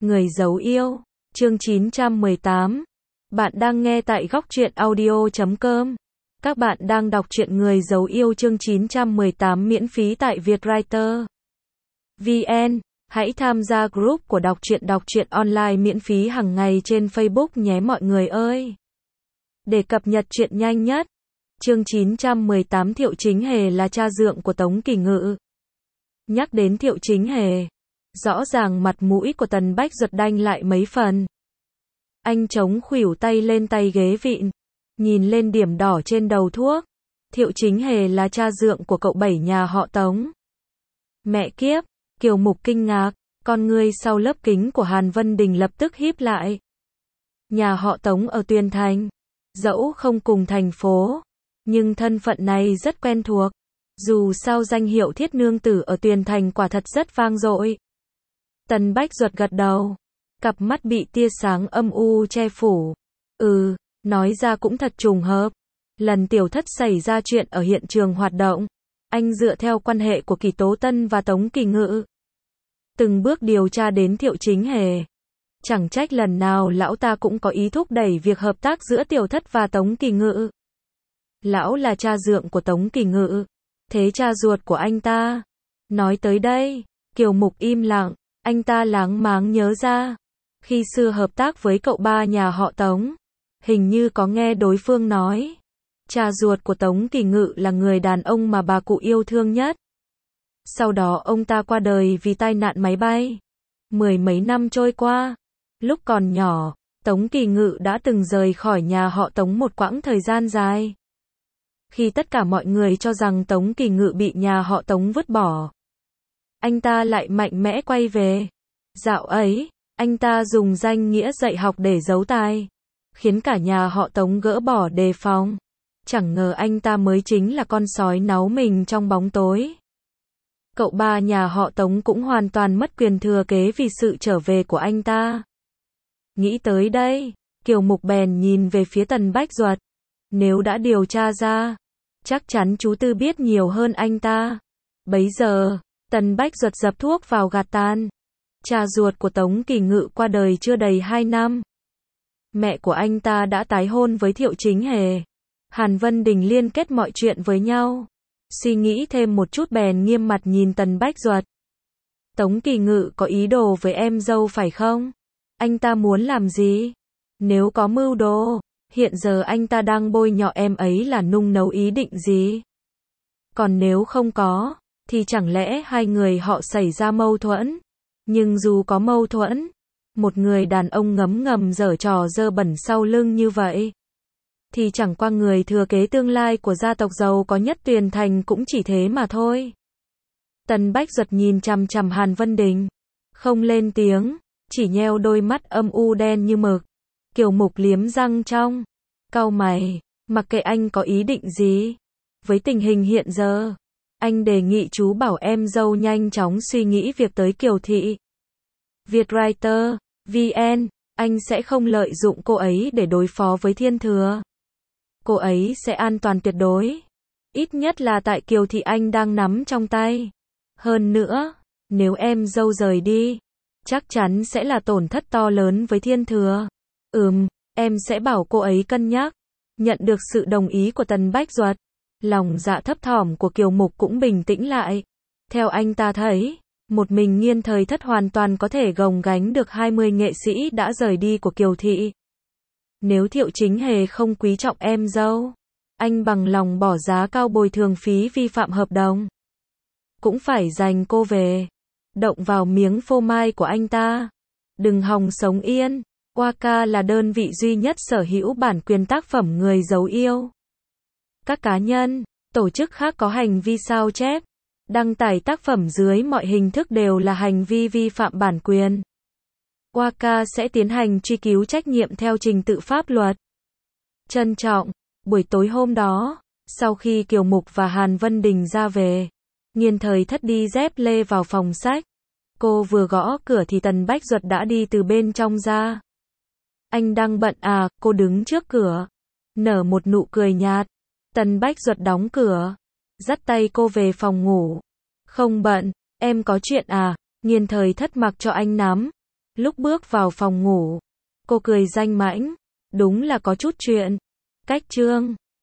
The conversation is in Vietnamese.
Người giấu yêu, chương 918. Bạn đang nghe tại góc truyện audio.com. Các bạn đang đọc truyện Người giấu yêu chương 918 miễn phí tại Vietwriter VN. Hãy tham gia group của đọc truyện online miễn phí hàng ngày trên Facebook nhé mọi người ơi. Để cập nhật truyện nhanh nhất. Chương 918 Thiệu Chính Hề là cha dượng của Tống Kỳ Ngự. Nhắc đến Thiệu Chính Hề, rõ ràng mặt mũi của Tần Bách Duật đanh lại mấy phần. Anh chống khuỷu tay lên tay ghế vịn, nhìn lên điểm đỏ trên đầu thuốc. Thiệu Chính Hề là cha dượng của cậu Bảy nhà họ Tống. Mẹ kiếp, Kiều Mục kinh ngạc, con ngươi sau lớp kính của Hàn Vân Đình lập tức híp lại. Nhà họ Tống ở Tuyên Thành, dẫu không cùng thành phố, nhưng thân phận này rất quen thuộc. Dù sao danh hiệu Thiết Nương Tử ở Tuyên Thành quả thật rất vang dội. Tần Bách Duật gật đầu, cặp mắt bị tia sáng âm u che phủ. Nói ra cũng thật trùng hợp. Lần Tiểu Thất xảy ra chuyện ở hiện trường hoạt động, anh dựa theo quan hệ của Kỳ Tố Tân và Tống Kỳ Ngự, từng bước điều tra đến Thiệu Chính Hề. Chẳng trách lần nào lão ta cũng có ý thúc đẩy việc hợp tác giữa Tiểu Thất và Tống Kỳ Ngự. Lão là cha dượng của Tống Kỳ Ngự, thế cha ruột của anh ta. Nói tới đây, Kiều Mục im lặng, anh ta láng máng nhớ ra. Khi xưa hợp tác với cậu ba nhà họ Tống, hình như có nghe đối phương nói, cha ruột của Tống Kỳ Ngự là người đàn ông mà bà cụ yêu thương nhất. Sau đó ông ta qua đời vì tai nạn máy bay. Mười mấy năm trôi qua, lúc còn nhỏ, Tống Kỳ Ngự đã từng rời khỏi nhà họ Tống một quãng thời gian dài. Khi tất cả mọi người cho rằng Tống Kỳ Ngự bị nhà họ Tống vứt bỏ, anh ta lại mạnh mẽ quay về. Dạo ấy, anh ta dùng danh nghĩa dạy học để giấu tài, khiến cả nhà họ Tống gỡ bỏ đề phòng. Chẳng ngờ anh ta mới chính là con sói náu mình trong bóng tối. Cậu ba nhà họ Tống cũng hoàn toàn mất quyền thừa kế vì sự trở về của anh ta. Nghĩ tới đây, Kiều Mục bèn nhìn về phía Tần Bách Duật. Nếu đã điều tra ra, chắc chắn chú Tư biết nhiều hơn anh ta. Bấy giờ, Tần Bách Duật dập thuốc vào gạt tàn. Cha ruột của Tống Kỳ Ngự qua đời chưa đầy 2 năm. Mẹ của anh ta đã tái hôn với Thiệu Chính Hề. Hàn Vân Đình liên kết mọi chuyện với nhau. Suy nghĩ thêm một chút bèn nghiêm mặt nhìn Tần Bách Duật. Tống Kỳ Ngự có ý đồ với em dâu phải không? Anh ta muốn làm gì? Nếu có mưu đồ, hiện giờ anh ta đang bôi nhọ em ấy là nung nấu ý định gì? Còn nếu không có, thì chẳng lẽ hai người họ xảy ra mâu thuẫn? Nhưng dù có mâu thuẫn, một người đàn ông ngấm ngầm giở trò dơ bẩn sau lưng như vậy, thì chẳng qua người thừa kế tương lai của gia tộc giàu có nhất Tuyền Thành cũng chỉ thế mà thôi. Tần Bách Duật nhìn chằm chằm Hàn Vân Đình, không lên tiếng, chỉ nheo đôi mắt âm u đen như mực. Kiều Mục liếm răng trong, cau mày, mặc kệ anh có ý định gì. Với tình hình hiện giờ, anh đề nghị chú bảo em dâu nhanh chóng suy nghĩ việc tới Kiều Thị. Vietwriter VN, anh sẽ không lợi dụng cô ấy để đối phó với Thiên Thừa. Cô ấy sẽ an toàn tuyệt đối. Ít nhất là tại Kiều Thị anh đang nắm trong tay. Hơn nữa, nếu em dâu rời đi, chắc chắn sẽ là tổn thất to lớn với Thiên Thừa. Em sẽ bảo cô ấy cân nhắc. Nhận được sự đồng ý của Tần Bách Duật, lòng dạ thấp thỏm của Kiều Mục cũng bình tĩnh lại. Theo anh ta thấy, một mình Nghiên Thời Thất hoàn toàn có thể gồng gánh được 20 nghệ sĩ đã rời đi của Kiều Thị. Nếu Thiệu Chính Hề không quý trọng em dâu, anh bằng lòng bỏ giá cao bồi thường phí vi phạm hợp đồng, cũng phải giành cô về. Động vào miếng phô mai của anh ta, đừng hòng sống yên. Waka là đơn vị duy nhất sở hữu bản quyền tác phẩm Người giấu yêu. Các cá nhân, tổ chức khác có hành vi sao chép, đăng tải tác phẩm dưới mọi hình thức đều là hành vi vi phạm bản quyền. Waka sẽ tiến hành truy cứu trách nhiệm theo trình tự pháp luật. Trân trọng, buổi tối hôm đó, sau khi Kiều Mục và Hàn Vân Đình ra về, Nghiên Thời Thất đi dép lê vào phòng sách. Cô vừa gõ cửa thì Tần Bách Duật đã đi từ bên trong ra. Anh đang bận à? Cô đứng trước cửa, nở một nụ cười nhạt. Tần Bách Duật đóng cửa, dắt tay cô về phòng ngủ. Không bận, em có chuyện à? Nghiên Thời Thất mặc cho anh nắm Lúc bước vào phòng ngủ, cô cười danh mãnh. Đúng là có chút chuyện. Cách chương